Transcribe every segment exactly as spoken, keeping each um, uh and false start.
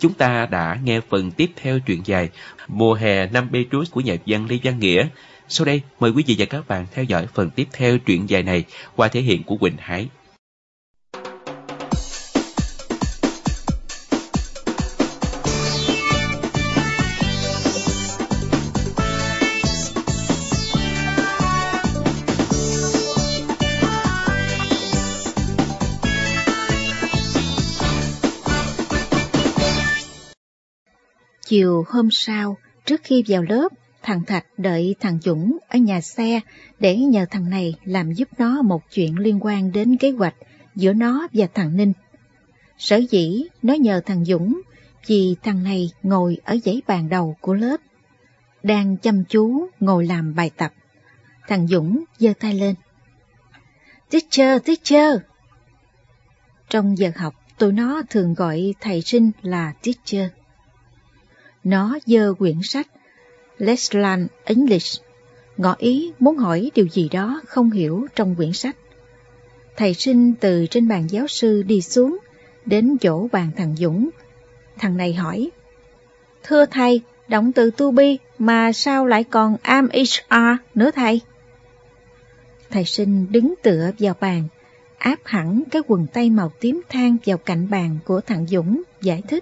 Chúng ta đã nghe phần tiếp theo truyện dài Mùa hè năm Petrus của nhà văn Lê Văn Nghĩa. Sau đây, mời quý vị và các bạn theo dõi phần tiếp theo truyện dài này qua thể hiện của Quỳnh Hải. Chiều hôm sau, trước khi vào lớp, thằng Thạch đợi thằng Dũng ở nhà xe để nhờ thằng này làm giúp nó một chuyện liên quan đến kế hoạch giữa nó và thằng Ninh. Sở dĩ nó nhờ thằng Dũng vì thằng này ngồi ở dãy bàn đầu của lớp, đang chăm chú ngồi làm bài tập. Thằng Dũng giơ tay lên. Teacher, teacher! Trong giờ học, tụi nó thường gọi thầy Sinh là teacher. Nó giơ quyển sách Let's Learn English, ngỏ ý muốn hỏi điều gì đó không hiểu trong quyển sách. Thầy Sinh từ trên bàn giáo sư đi xuống, đến chỗ bàn thằng Dũng. Thằng này hỏi, thưa thầy, động từ to be mà sao lại còn am is are nữa thầy? Thầy Sinh đứng tựa vào bàn, áp hẳn cái quần tây màu tím than vào cạnh bàn của thằng Dũng, giải thích.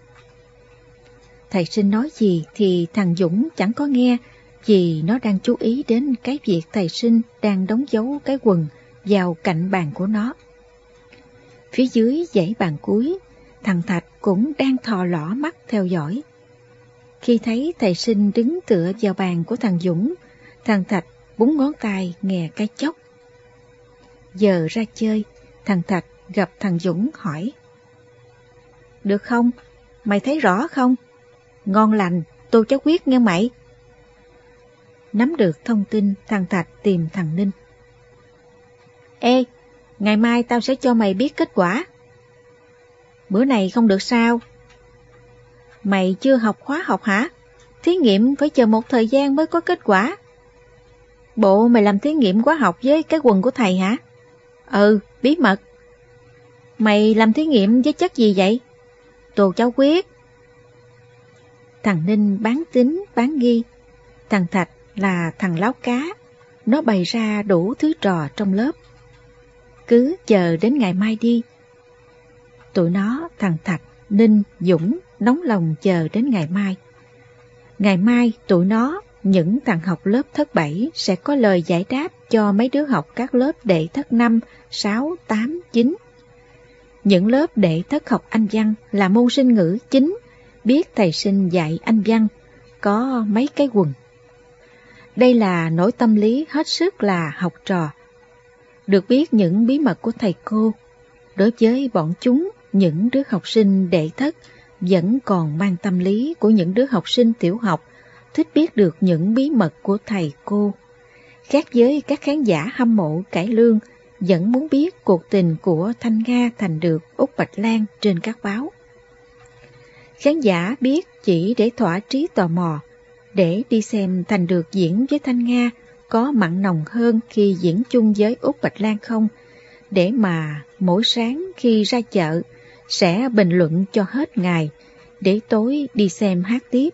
Thầy Sinh nói gì thì thằng Dũng chẳng có nghe, vì nó đang chú ý đến cái việc thầy Sinh đang đóng dấu cái quần vào cạnh bàn của nó. Phía dưới dãy bàn cuối, thằng Thạch cũng đang thò lỏ mắt theo dõi. Khi thấy thầy Sinh đứng tựa vào bàn của thằng Dũng, thằng Thạch búng ngón tay nghe cái chốc. Giờ ra chơi, thằng Thạch gặp thằng Dũng hỏi, được không? Mày thấy rõ không? Ngon lành, tôi cháu quyết nghe mày. Nắm được thông tin, thằng Thạch tìm thằng Ninh. Ê, ngày mai tao sẽ cho mày biết kết quả. Bữa này không được sao? Mày chưa học khóa học hả? Thí nghiệm phải chờ một thời gian mới có kết quả. Bộ mày làm thí nghiệm khóa học với cái quần của thầy hả? Ừ, bí mật. Mày làm thí nghiệm với chất gì vậy? Tô cháu quyết. Thằng Ninh bán tín bán nghi. Thằng Thạch là thằng láo cá, nó bày ra đủ thứ trò trong lớp. Cứ chờ đến ngày mai đi. Tụi nó, thằng Thạch, Ninh, Dũng nóng lòng chờ đến ngày mai. Ngày mai tụi nó, những thằng học lớp thất bảy sẽ có lời giải đáp cho mấy đứa học các lớp đệ thất năm, sáu, tám, chín. Những lớp đệ thất học Anh văn là môn sinh ngữ chính, biết thầy Sinh dạy Anh văn, có mấy cái quần. Đây là nỗi tâm lý hết sức là học trò. Được biết những bí mật của thầy cô, đối với bọn chúng, những đứa học sinh đệ thất vẫn còn mang tâm lý của những đứa học sinh tiểu học, thích biết được những bí mật của thầy cô. Khác với các khán giả hâm mộ cải lương, vẫn muốn biết cuộc tình của Thanh Nga Thành Được, Út Bạch Lan trên các báo. Khán giả biết chỉ để thỏa trí tò mò, để đi xem Thành Được diễn với Thanh Nga có mặn nồng hơn khi diễn chung với Út Bạch Lan không, để mà mỗi sáng khi ra chợ sẽ bình luận cho hết ngày, để tối đi xem hát tiếp.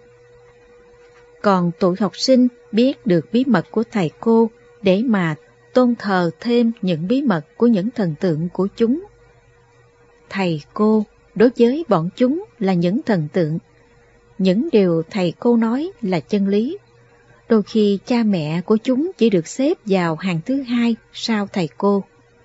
Còn tụi học sinh biết được bí mật của thầy cô để mà tôn thờ thêm những bí mật của những thần tượng của chúng. Thầy cô đối với bọn chúng là những thần tượng. Những điều thầy cô nói là chân lý. Đôi khi cha mẹ của chúng chỉ được xếp vào hàng thứ hai sau thầy cô.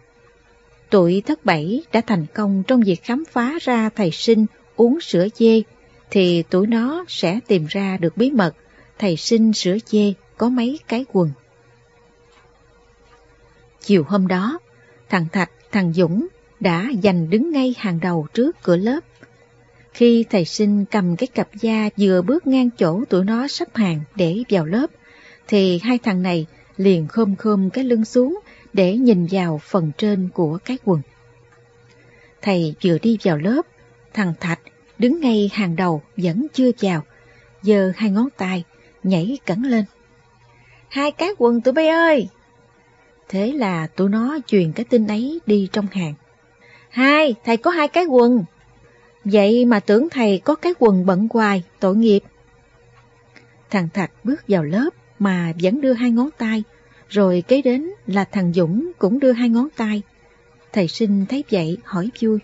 Tụi thất bảy đã thành công trong việc khám phá ra thầy Sinh uống sữa dê, thì tụi nó sẽ tìm ra được bí mật thầy Sinh sữa dê có mấy cái quần. Chiều hôm đó, thằng Thạch, thằng Dũng đã giành đứng ngay hàng đầu trước cửa lớp. Khi thầy Sinh cầm cái cặp da vừa bước ngang chỗ tụi nó sắp hàng để vào lớp, thì hai thằng này liền khom khom cái lưng xuống để nhìn vào phần trên của cái quần. Thầy vừa đi vào lớp, thằng Thạch đứng ngay hàng đầu vẫn chưa vào, giơ hai ngón tay, nhảy cẩn lên. Hai cái quần tụi bay ơi! Thế là tụi nó truyền cái tin ấy đi trong hàng. Hai, thầy có hai cái quần. Vậy mà tưởng thầy có cái quần bận hoài, tội nghiệp. Thằng Thạch bước vào lớp mà vẫn đưa hai ngón tay, rồi kế đến là thằng Dũng cũng đưa hai ngón tay. Thầy Sinh thấy vậy hỏi vui.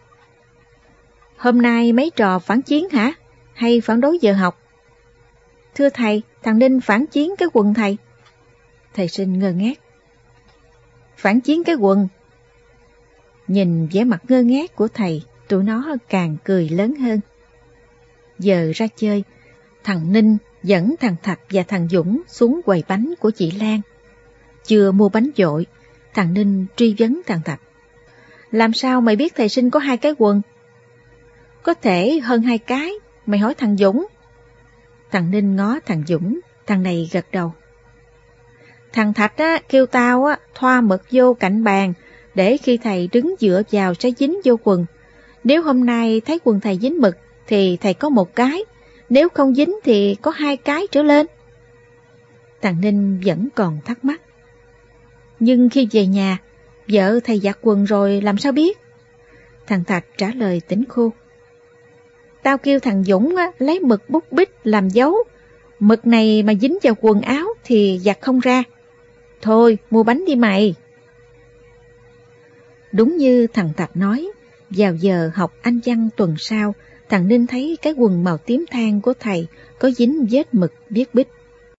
Hôm nay mấy trò phản chiến hả? Hay phản đối giờ học? Thưa thầy, thằng Ninh phản chiến cái quần thầy. Thầy Sinh ngơ ngác. Phản chiến cái quần? Nhìn vẻ mặt ngơ ngác của thầy, tụi nó càng cười lớn hơn. Giờ ra chơi, thằng Ninh dẫn thằng Thạch và thằng Dũng xuống quầy bánh của chị Lan. Chưa mua bánh dội, thằng Ninh truy vấn thằng Thạch. Làm sao mày biết thầy Sinh có hai cái quần? Có thể hơn hai cái, mày hỏi thằng Dũng. Thằng Ninh ngó thằng Dũng, thằng này gật đầu. Thằng Thạch á, kêu tao á, thoa mực vô cạnh bàn, để khi thầy đứng dựa vào sẽ dính vô quần. Nếu hôm nay thấy quần thầy dính mực, thì thầy có một cái, nếu không dính thì có hai cái trở lên. Thằng Ninh vẫn còn thắc mắc. Nhưng khi về nhà, vợ thầy giặt quần rồi làm sao biết? Thằng Thạch trả lời tỉnh khô. Tao kêu thằng Dũng á, lấy mực bút bích làm dấu. Mực này mà dính vào quần áo thì giặt không ra. Thôi, mua bánh đi mày. Đúng như thằng Thạch nói, vào giờ học Anh văn tuần sau, thằng Ninh thấy cái quần màu tím than của thầy có dính vết mực viết bích.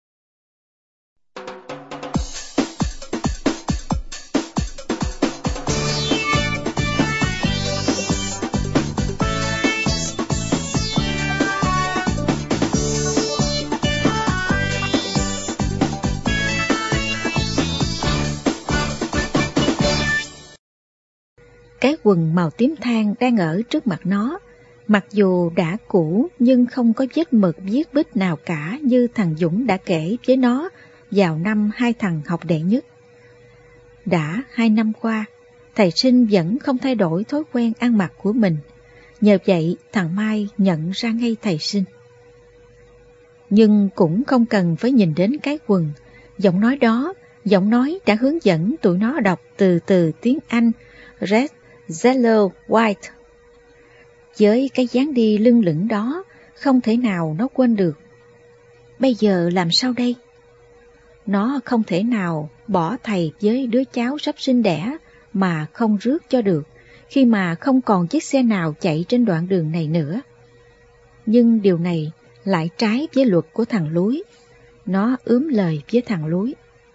Cái quần màu tím than đang ở trước mặt nó, mặc dù đã cũ nhưng không có vết mực viết bích nào cả như thằng Dũng đã kể với nó vào năm hai thằng học đệ nhất. Đã hai năm qua, thầy Sinh vẫn không thay đổi thói quen ăn mặc của mình, nhờ vậy thằng Mai nhận ra ngay thầy Sinh. Nhưng cũng không cần phải nhìn đến cái quần, giọng nói đó, giọng nói đã hướng dẫn tụi nó đọc từ từ tiếng Anh, red, yellow, white. Với cái dáng đi lưng lửng đó, không thể nào nó quên được. Bây giờ làm sao đây? Nó không thể nào bỏ thầy với đứa cháu sắp sinh đẻ mà không rước cho được, khi mà không còn chiếc xe nào chạy trên đoạn đường này nữa. Nhưng điều này lại trái với luật của thằng Lúi. Nó ướm lời với thằng Lúi.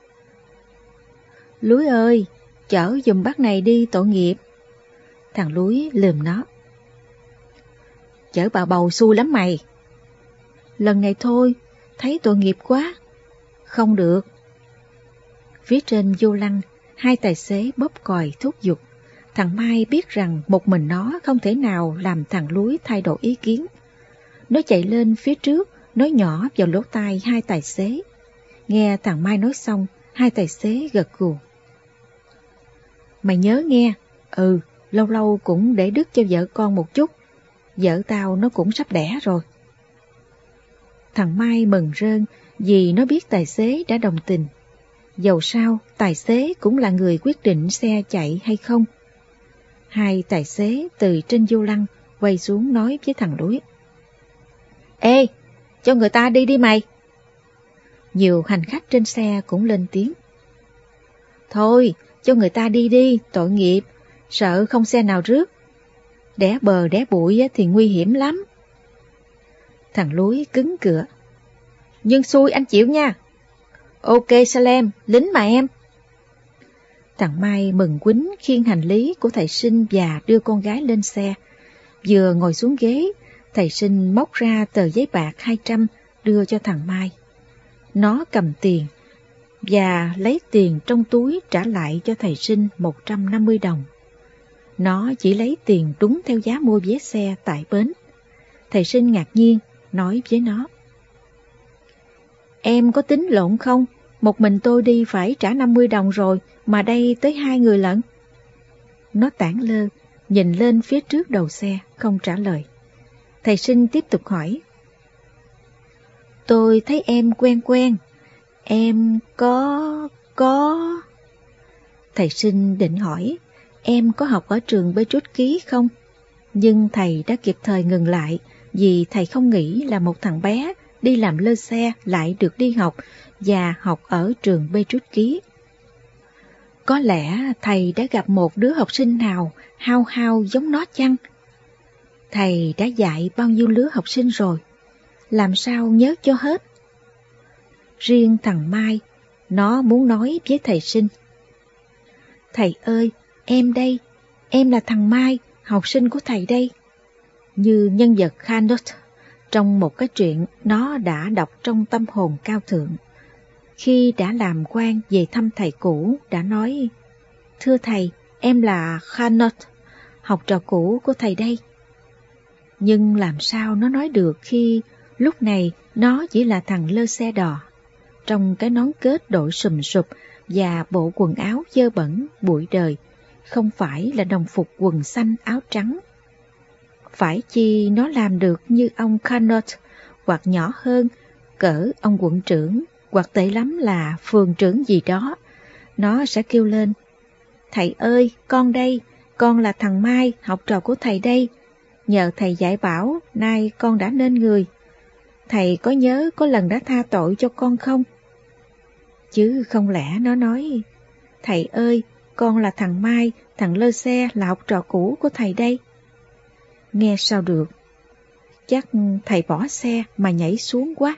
Lúi ơi, chở giùm bác này đi tội nghiệp. Thằng Lúi lườm nó. Chở bà bầu xui lắm mày. Lần này thôi, thấy tội nghiệp quá. Không được. Phía trên vô lăng, hai tài xế bóp còi thúc giục. Thằng Mai biết rằng một mình nó không thể nào làm thằng Lúi thay đổi ý kiến. Nó chạy lên phía trước, nói nhỏ vào lỗ tai hai tài xế. Nghe thằng Mai nói xong, hai tài xế gật gù. Mày nhớ nghe, ừ, lâu lâu cũng để đức cho vợ con một chút. Vợ tao nó cũng sắp đẻ rồi. Thằng Mai mừng rơn vì nó biết tài xế đã đồng tình. Dầu sao, tài xế cũng là người quyết định xe chạy hay không. Hai tài xế từ trên vô lăng quay xuống nói với thằng Lúi. Ê, cho người ta đi đi mày. Nhiều hành khách trên xe cũng lên tiếng. Thôi, cho người ta đi đi, tội nghiệp, sợ không xe nào rước. Đẻ bờ đẻ bụi thì nguy hiểm lắm. Thằng Lúi cứng cựa. Nhưng xui anh chịu nha. Ok Salem, lính mà em. Thằng Mai mừng quýnh khiêng hành lý của thầy Sinh và đưa con gái lên xe. Vừa ngồi xuống ghế, thầy Sinh móc ra tờ giấy bạc hai trăm đưa cho thằng Mai. Nó cầm tiền và lấy tiền trong túi trả lại cho thầy Sinh một trăm năm mươi đồng. Nó chỉ lấy tiền đúng theo giá mua vé xe tại bến. Thầy Sinh ngạc nhiên, nói với nó. Em có tính lộn không? Một mình tôi đi phải trả năm mươi đồng rồi, mà đây tới hai người lận. Nó tản lơ, nhìn lên phía trước đầu xe, không trả lời. Thầy Sinh tiếp tục hỏi. Tôi thấy em quen quen. Em có... có... Thầy Sinh định hỏi, em có học ở trường bê trút ký không? Nhưng thầy đã kịp thời ngừng lại, vì thầy không nghĩ là một thằng bé đi làm lơ xe lại được đi học và học ở trường Petrus Ký. Có lẽ thầy đã gặp một đứa học sinh nào hao hao giống nó chăng? Thầy đã dạy bao nhiêu lứa học sinh rồi, làm sao nhớ cho hết? Riêng thằng Mai, nó muốn nói với thầy Sinh: "Thầy ơi, em đây, em là thằng Mai, học sinh của thầy đây." Như nhân vật Khanot trong một cái truyện nó đã đọc trong tâm hồn cao thượng. Khi đã làm quan về thăm thầy cũ, đã nói: "Thưa thầy, em là Khanot, học trò cũ của thầy đây." Nhưng làm sao nó nói được khi lúc này nó chỉ là thằng lơ xe đò, trong cái nón kết đội sùm sụp và bộ quần áo dơ bẩn bụi đời, không phải là đồng phục quần xanh áo trắng. Phải chi nó làm được như ông Khanot, hoặc nhỏ hơn, cỡ ông quận trưởng, hoặc tệ lắm là phường trưởng gì đó, nó sẽ kêu lên: "Thầy ơi, con đây, con là thằng Mai, học trò của thầy đây. Nhờ thầy dạy bảo, nay con đã nên người. Thầy có nhớ có lần đã tha tội cho con không?" Chứ không lẽ nó nói: "Thầy ơi, con là thằng Mai, thằng lơ xe là học trò cũ của thầy đây." Nghe sao được, chắc thầy bỏ xe mà nhảy xuống quá.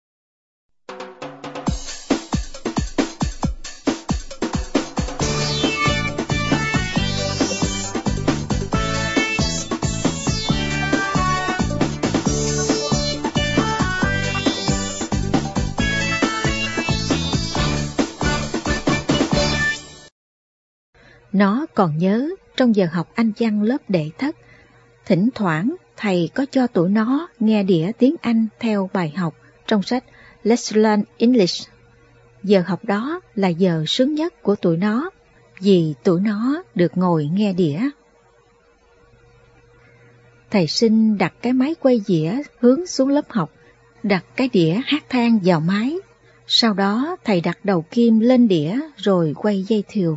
Nó còn nhớ trong giờ học Anh văn lớp đệ thất, thỉnh thoảng thầy có cho tụi nó nghe đĩa tiếng Anh theo bài học trong sách Let's Learn English. Giờ học đó là giờ sướng nhất của tụi nó, vì tụi nó được ngồi nghe đĩa. Thầy Sinh đặt cái máy quay dĩa hướng xuống lớp học, đặt cái đĩa hát than vào máy. Sau đó thầy đặt đầu kim lên đĩa rồi quay dây thìu.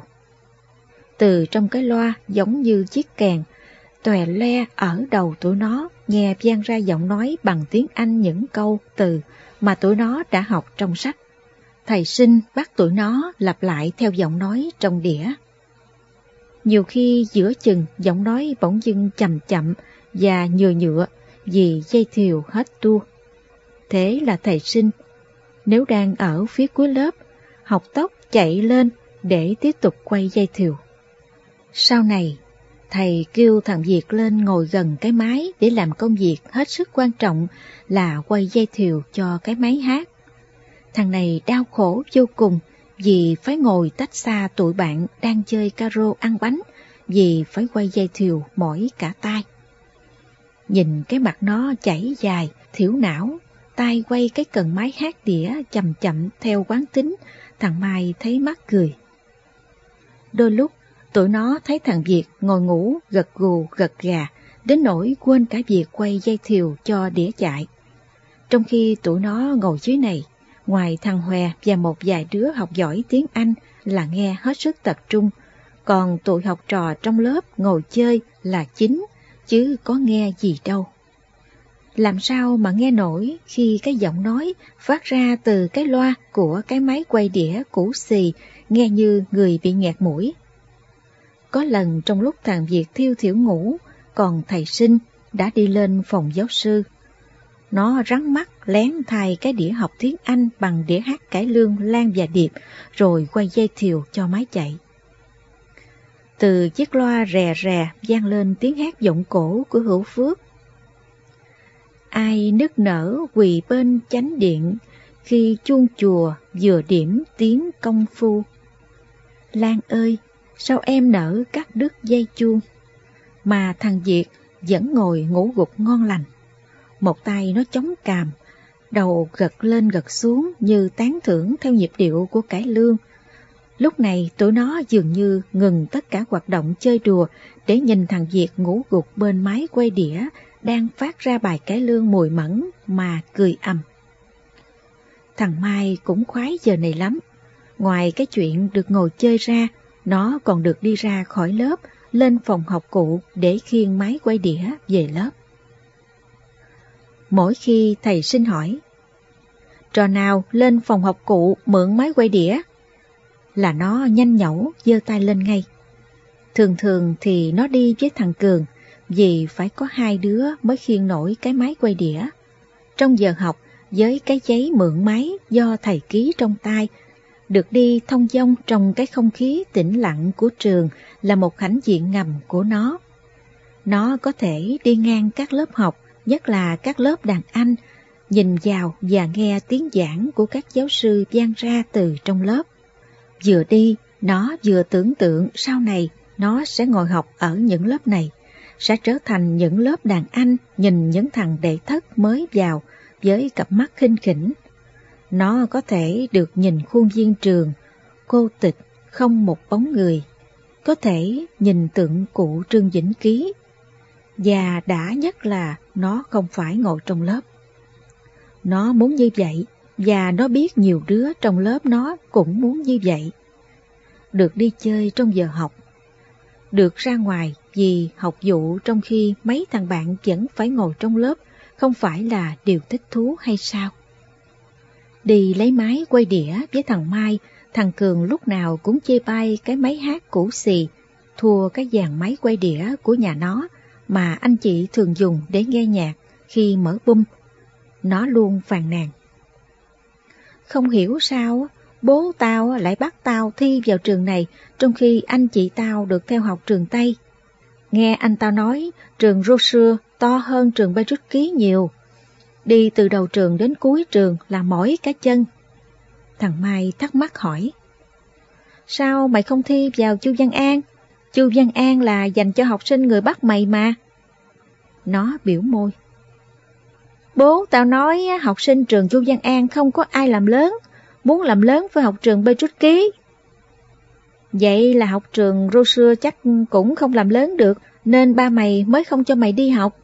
Từ trong cái loa giống như chiếc kèn, tòe le ở đầu tụi nó nghe vang ra giọng nói bằng tiếng Anh những câu từ mà tụi nó đã học trong sách. Thầy Sinh bắt tụi nó lặp lại theo giọng nói trong đĩa. Nhiều khi giữa chừng giọng nói bỗng dưng chậm chậm và nhựa nhựa vì dây thìu hết tua. Thế là thầy Sinh, nếu đang ở phía cuối lớp, học tốc chạy lên để tiếp tục quay dây thìu. Sau này, thầy kêu thằng Việt lên ngồi gần cái máy để làm công việc hết sức quan trọng là quay dây thìu cho cái máy hát. Thằng này đau khổ vô cùng vì phải ngồi tách xa tụi bạn đang chơi caro ăn bánh, vì phải quay dây thìu mỏi cả tay. Nhìn cái mặt nó chảy dài, thiểu não, tay quay cái cần máy hát đĩa chậm chậm theo quán tính, thằng Mai thấy mắc cười. Đôi lúc, tụi nó thấy thằng Việt ngồi ngủ gật gù gật gà, đến nỗi quên cả việc quay dây thìu cho đĩa chạy. Trong khi tụi nó ngồi dưới này, ngoài thằng Hòe và một vài đứa học giỏi tiếng Anh là nghe hết sức tập trung, còn tụi học trò trong lớp ngồi chơi là chính, chứ có nghe gì đâu. Làm sao mà nghe nổi khi cái giọng nói phát ra từ cái loa của cái máy quay đĩa cũ xì, nghe như người bị nghẹt mũi. Có lần trong lúc thằng Việt thiêu thiểu ngủ, còn thầy Sinh đã đi lên phòng giáo sư. Nó rắn mắt lén thay cái đĩa học tiếng Anh bằng đĩa hát cải lương Lan và Điệp, rồi quay dây thìu cho máy chạy. Từ chiếc loa rè rè vang lên tiếng hát giọng cổ của Hữu Phước. Ai nức nở quỳ bên chánh điện, khi chuông chùa vừa điểm tiếng công phu. Lan ơi, sao em nỡ cắt đứt dây chuông, mà thằng Việt vẫn ngồi ngủ gục ngon lành. Một tay nó chống càm, đầu gật lên gật xuống như tán thưởng theo nhịp điệu của cải lương. Lúc này tụi nó dường như ngừng tất cả hoạt động chơi đùa để nhìn thằng Việt ngủ gục bên máy quay đĩa đang phát ra bài cải lương mùi mẫn mà cười ầm. Thằng Mai cũng khoái giờ này lắm. Ngoài cái chuyện được ngồi chơi ra, nó còn được đi ra khỏi lớp, lên phòng học cụ để khiêng máy quay đĩa về lớp. Mỗi khi thầy Sinh hỏi, trò nào lên phòng học cụ mượn máy quay đĩa, là nó nhanh nhẩu giơ tay lên ngay. Thường thường thì nó đi với thằng Cường, vì phải có hai đứa mới khiêng nổi cái máy quay đĩa. Trong giờ học, với cái giấy mượn máy do thầy ký trong tay, được đi thông dong trong cái không khí tĩnh lặng của trường là một hãnh diện ngầm của nó. Nó có thể đi ngang các lớp học, nhất là các lớp đàn anh, nhìn vào và nghe tiếng giảng của các giáo sư vang ra từ trong lớp. Vừa đi, nó vừa tưởng tượng sau này nó sẽ ngồi học ở những lớp này, sẽ trở thành những lớp đàn anh nhìn những thằng đệ thất mới vào với cặp mắt khinh khỉnh. Nó có thể được nhìn khuôn viên trường, cô tịch, không một bóng người, có thể nhìn tượng cụ Trương Vĩnh Ký, và đã nhất là nó không phải ngồi trong lớp. Nó muốn như vậy, và nó biết nhiều đứa trong lớp nó cũng muốn như vậy. Được đi chơi trong giờ học, được ra ngoài vì học vụ trong khi mấy thằng bạn vẫn phải ngồi trong lớp, không phải là điều thích thú hay sao? Đi lấy máy quay đĩa với thằng Mai, thằng Cường lúc nào cũng chê bai cái máy hát cũ xì, thua cái dàn máy quay đĩa của nhà nó mà anh chị thường dùng để nghe nhạc khi mở bum. Nó luôn phàn nàn, không hiểu sao bố tao lại bắt tao thi vào trường này trong khi anh chị tao được theo học trường Tây. Nghe anh tao nói trường Rousseau to hơn trường Beirut Ký nhiều. Đi từ đầu trường đến cuối trường là mỏi cả chân. Thằng Mai thắc mắc hỏi, sao mày không thi vào Chu Văn An? Chu Văn An là dành cho học sinh người Bắc mày mà. Nó biểu môi, bố tao nói học sinh trường Chu Văn An không có ai làm lớn, muốn làm lớn phải học trường Beirut Ký. Vậy là học trường Rousseau chắc cũng không làm lớn được, nên ba mày mới không cho mày đi học.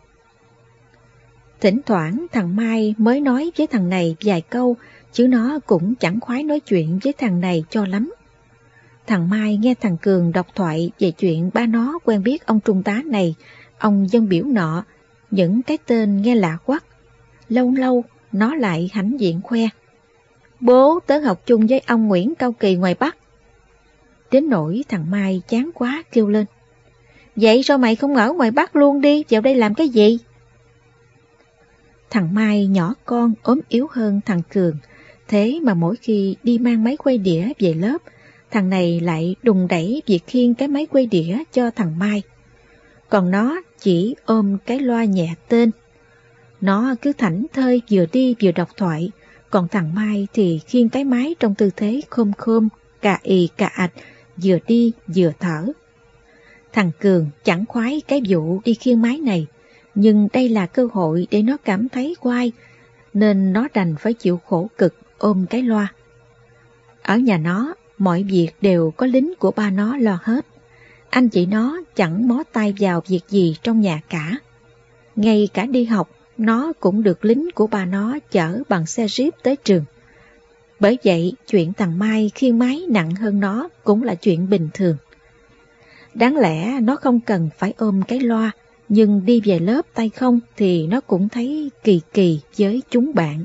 Thỉnh thoảng thằng Mai mới nói với thằng này vài câu, chứ nó cũng chẳng khoái nói chuyện với thằng này cho lắm. Thằng Mai nghe thằng Cường đọc thoại về chuyện ba nó quen biết ông trung tá này, ông dân biểu nọ, những cái tên nghe lạ quắc. Lâu lâu nó lại hãnh diện khoe, bố tớ học chung với ông Nguyễn Cao Kỳ ngoài Bắc. Đến nỗi thằng Mai chán quá kêu lên, vậy sao mày không ở ngoài Bắc luôn đi, vào đây làm cái gì? Thằng Mai nhỏ con ốm yếu hơn thằng Cường, thế mà mỗi khi đi mang máy quay đĩa về lớp, thằng này lại đùng đẩy việc khiêng cái máy quay đĩa cho thằng Mai. Còn nó chỉ ôm cái loa nhẹ tên. Nó cứ thảnh thơi vừa đi vừa đọc thoại, còn thằng Mai thì khiêng cái máy trong tư thế khom khom, cà ì cà ạch, vừa đi vừa thở. Thằng Cường chẳng khoái cái vụ đi khiêng máy này, nhưng đây là cơ hội để nó cảm thấy oai, nên nó đành phải chịu khổ cực ôm cái loa. Ở nhà nó, mọi việc đều có lính của ba nó lo hết. Anh chị nó chẳng mó tay vào việc gì trong nhà cả. Ngay cả đi học, nó cũng được lính của ba nó chở bằng xe jeep tới trường. Bởi vậy, chuyện thằng Mai khiêng máy nặng hơn nó cũng là chuyện bình thường. Đáng lẽ nó không cần phải ôm cái loa, nhưng đi về lớp tay không thì nó cũng thấy kỳ kỳ với chúng bạn.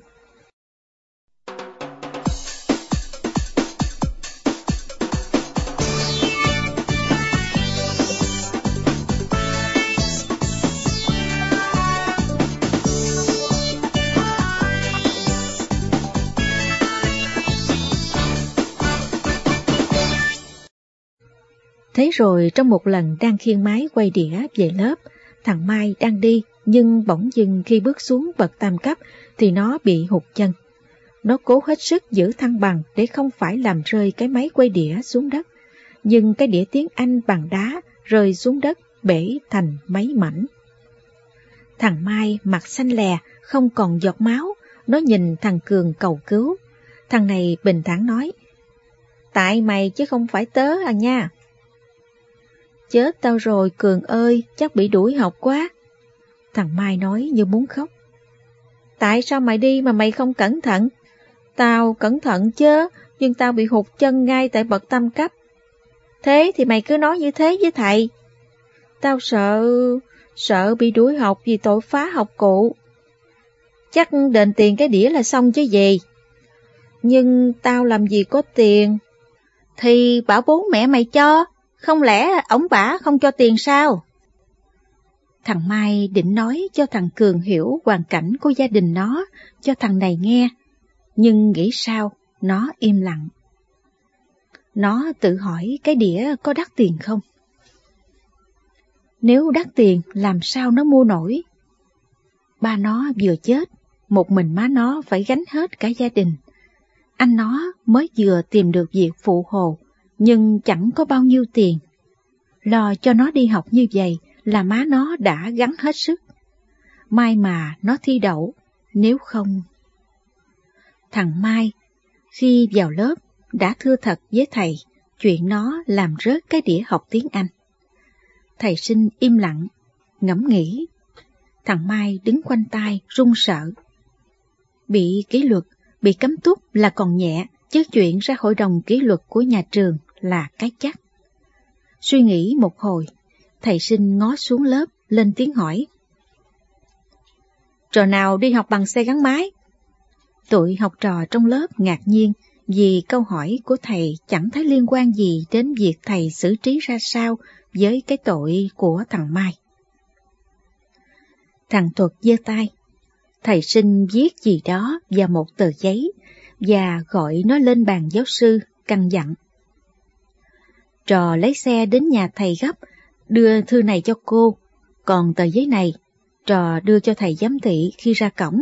Thế rồi trong một lần đang khiêng máy quay đĩa về lớp, thằng Mai đang đi, nhưng bỗng dưng khi bước xuống bậc tam cấp thì nó bị hụt chân. Nó cố hết sức giữ thăng bằng để không phải làm rơi cái máy quay đĩa xuống đất, nhưng cái đĩa tiếng Anh bằng đá rơi xuống đất bể thành mấy mảnh. Thằng Mai mặt xanh lè, không còn giọt máu, nó nhìn thằng Cường cầu cứu. Thằng này bình thản nói, tại mày chứ không phải tớ à nha. Chết tao rồi Cường ơi, chắc bị đuổi học quá. Thằng Mai nói như muốn khóc. Tại sao mày đi mà mày không cẩn thận? Tao cẩn thận chứ, nhưng tao bị hụt chân ngay tại bậc tam cấp. Thế thì mày cứ nói như thế với thầy. tao sợ, sợ bị đuổi học vì tội phá học cụ. Chắc đền tiền cái đĩa là xong chứ gì. Nhưng tao làm gì có tiền. Thì bảo bố mẹ mày cho, không lẽ ổng bả không cho tiền sao? Thằng Mai định nói cho thằng Cường hiểu hoàn cảnh của gia đình nó, cho thằng này nghe, nhưng nghĩ sao, nó im lặng. Nó tự hỏi cái đĩa có đắt tiền không? Nếu đắt tiền làm sao nó mua nổi? Ba nó vừa chết, một mình má nó phải gánh hết cả gia đình. Anh nó mới vừa tìm được việc phụ hồ, nhưng chẳng có bao nhiêu tiền. Lo cho nó đi học như vậy là má nó đã gắng hết sức. May mà nó thi đậu, nếu không... Thằng Mai, khi vào lớp, đã thưa thật với thầy chuyện nó làm rớt cái đĩa học tiếng Anh. Thầy Sinh im lặng, ngẫm nghĩ. Thằng Mai đứng khoanh tay, run sợ. Bị kỷ luật, bị cấm túc là còn nhẹ, chứ chuyện ra hội đồng kỷ luật của nhà trường là cái chắc. Suy nghĩ một hồi, thầy Sinh ngó xuống lớp, lên tiếng hỏi. Trò nào đi học bằng xe gắn máy? Tụi học trò trong lớp ngạc nhiên vì câu hỏi của thầy chẳng thấy liên quan gì đến việc thầy xử trí ra sao với cái tội của thằng Mai. Thằng Thuật giơ tay. Thầy Sinh viết gì đó vào một tờ giấy và gọi nó lên bàn giáo sư, căn dặn. Trò lấy xe đến nhà thầy gấp, đưa thư này cho cô, còn tờ giấy này, trò đưa cho thầy giám thị khi ra cổng.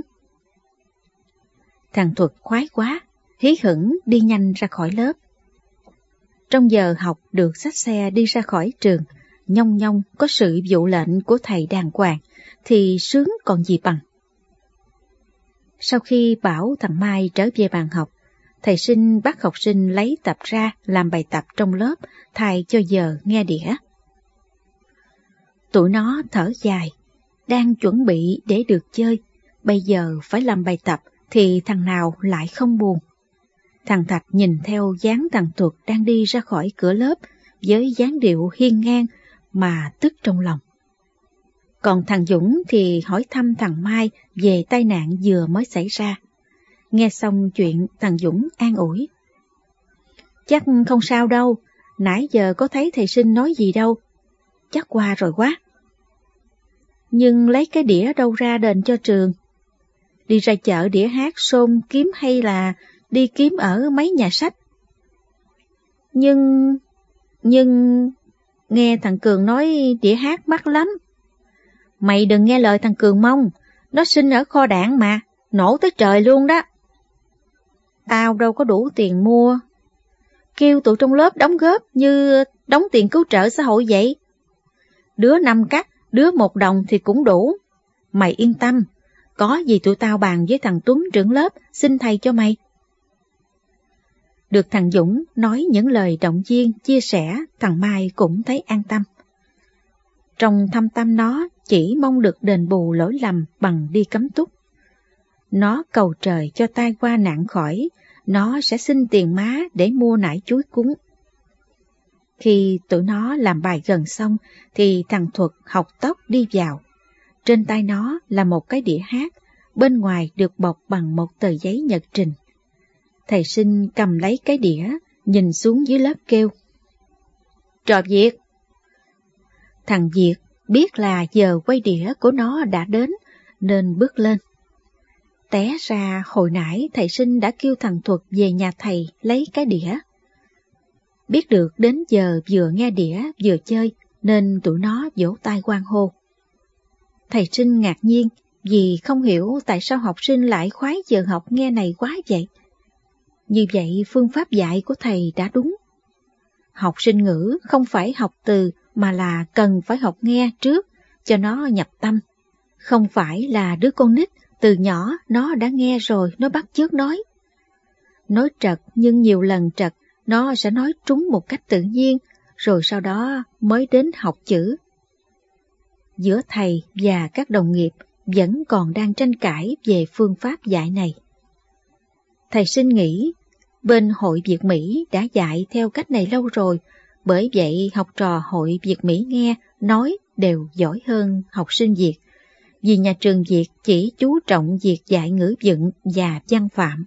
Thằng Thuật khoái quá, hí hửng đi nhanh ra khỏi lớp. Trong giờ học được xách xe đi ra khỏi trường, nhông nhông có sự vụ lệnh của thầy đàng hoàng, thì sướng còn gì bằng. Sau khi bảo thằng Mai trở về bàn học, thầy Sinh bắt học sinh lấy tập ra làm bài tập trong lớp thay cho giờ nghe đĩa. Tụi nó thở dài, đang chuẩn bị để được chơi, bây giờ phải làm bài tập thì thằng nào lại không buồn. Thằng Thạch nhìn theo dáng thằng Thuật đang đi ra khỏi cửa lớp với dáng điệu hiên ngang mà tức trong lòng. Còn thằng Dũng thì hỏi thăm thằng Mai về tai nạn vừa mới xảy ra. Nghe xong chuyện, thằng Dũng an ủi. Chắc không sao đâu, nãy giờ có thấy thầy Sinh nói gì đâu, chắc qua rồi quá. Nhưng lấy cái đĩa đâu ra đền cho trường? Đi ra chợ đĩa hát xôn kiếm hay là đi kiếm ở mấy nhà sách? Nhưng... nhưng... nghe thằng Cường nói đĩa hát mắc lắm. Mày đừng nghe lời thằng Cường Mông, nó sinh ở kho đạn mà, nổ tới trời luôn đó. Tao đâu có đủ tiền mua. Kêu tụi trong lớp đóng góp như đóng tiền cứu trợ xã hội vậy. Đứa năm cắt, đứa một đồng thì cũng đủ. Mày yên tâm, có gì tụi tao bàn với thằng Tuấn trưởng lớp, xin thầy cho mày. Được thằng Dũng nói những lời động viên, chia sẻ, thằng Mai cũng thấy an tâm. Trong thâm tâm nó chỉ mong được đền bù lỗi lầm bằng đi cấm túc. Nó cầu trời cho tai qua nạn khỏi, nó sẽ xin tiền má để mua nải chuối cúng. Khi tụi nó làm bài gần xong thì thằng Thuật học tóc đi vào. Trên tay nó là một cái đĩa hát, bên ngoài được bọc bằng một tờ giấy nhật trình. Thầy Sinh cầm lấy cái đĩa, nhìn xuống dưới lớp kêu. Trò Việt. Thằng Việt biết là giờ quay đĩa của nó đã đến, nên bước lên. Té ra hồi nãy thầy Sinh đã kêu thằng Thuật về nhà thầy lấy cái đĩa. Biết được đến giờ vừa nghe đĩa vừa chơi, nên tụi nó vỗ tay hoan hô. Thầy Sinh ngạc nhiên vì không hiểu tại sao học sinh lại khoái giờ học nghe này quá vậy. Như vậy phương pháp dạy của thầy đã đúng. Học sinh ngữ không phải học từ mà là cần phải học nghe trước cho nó nhập tâm. Không phải là đứa con nít từ nhỏ nó đã nghe rồi nó bắt chước nói. Nói trật nhưng nhiều lần trật nó sẽ nói trúng một cách tự nhiên, rồi sau đó mới đến học chữ. Giữa thầy và các đồng nghiệp vẫn còn đang tranh cãi về phương pháp dạy này. Thầy Sinh nghĩ bên Hội Việt Mỹ đã dạy theo cách này lâu rồi, bởi vậy học trò Hội Việt Mỹ nghe, nói đều giỏi hơn học sinh Việt, vì nhà trường Việt chỉ chú trọng việc dạy ngữ vựng và văn phạm.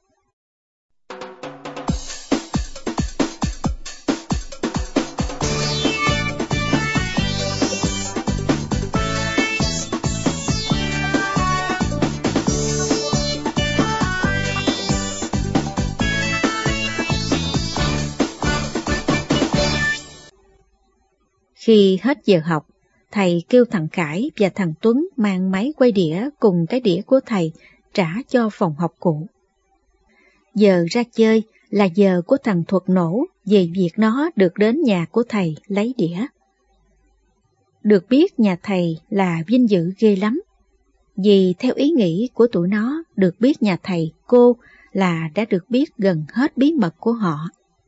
Khi hết giờ học, thầy kêu thằng Khải và thằng Tuấn mang máy quay đĩa cùng cái đĩa của thầy trả cho phòng học cũ. Giờ ra chơi là giờ của thằng Thuật nổ về việc nó được đến nhà của thầy lấy đĩa. Được biết nhà thầy là vinh dự ghê lắm, vì theo ý nghĩ của tụi nó, được biết nhà thầy cô là đã được biết gần hết bí mật của họ.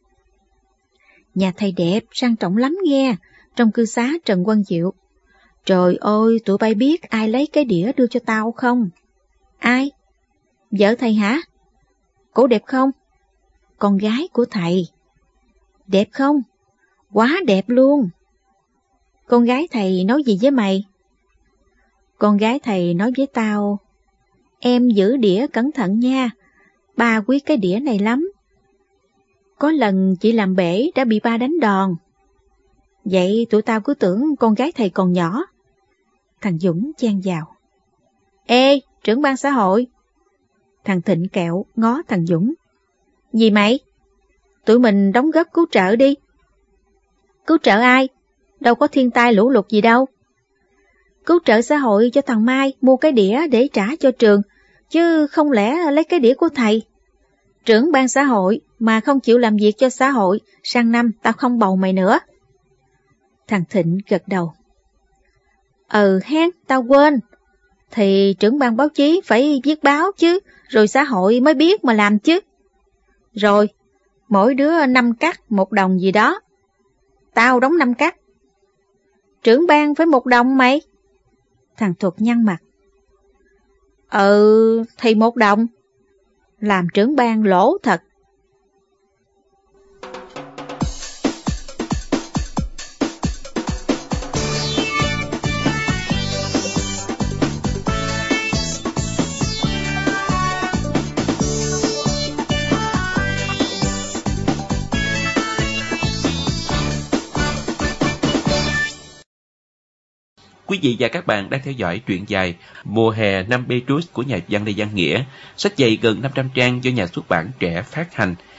Nhà thầy đẹp, sang trọng lắm nghe, trong cư xá Trần Quang Diệu. Trời ơi, tụi bay biết ai lấy cái đĩa đưa cho tao không? Ai? Vợ thầy hả? Cổ đẹp không? Con gái của thầy. Đẹp không? Quá đẹp luôn. Con gái thầy nói gì với mày? Con gái thầy nói với tao, em giữ đĩa cẩn thận nha, ba quý cái đĩa này lắm. Có lần chị làm bể đã bị ba đánh đòn. Vậy tụi tao cứ tưởng con gái thầy còn nhỏ. Thằng Dũng chen vào. Ê, trưởng ban xã hội. Thằng Thịnh kẹo ngó thằng Dũng. Gì mày? Tụi mình đóng góp cứu trợ đi. Cứu trợ ai? Đâu có thiên tai lũ lụt gì đâu. Cứu trợ xã hội cho thằng Mai mua cái đĩa để trả cho trường, chứ không lẽ lấy cái đĩa của thầy. Trưởng ban xã hội mà không chịu làm việc cho xã hội, sang năm tao không bầu mày nữa. Thằng Thịnh gật đầu. Ừ hen, tao quên. Thì trưởng ban báo chí phải viết báo chứ, rồi xã hội mới biết mà làm chứ. Rồi, mỗi đứa năm cắt một đồng gì đó. Tao đóng năm cắt. Trưởng ban phải một đồng mày. Thằng Thuật nhăn mặt. Ừ, thì một đồng. Làm trưởng ban lỗ thật. Quý vị và các bạn đang theo dõi truyện dài Mùa hè năm Petrus của nhà văn Lê Văn Nghĩa, sách dày gần năm trăm trang do nhà xuất bản Trẻ phát hành.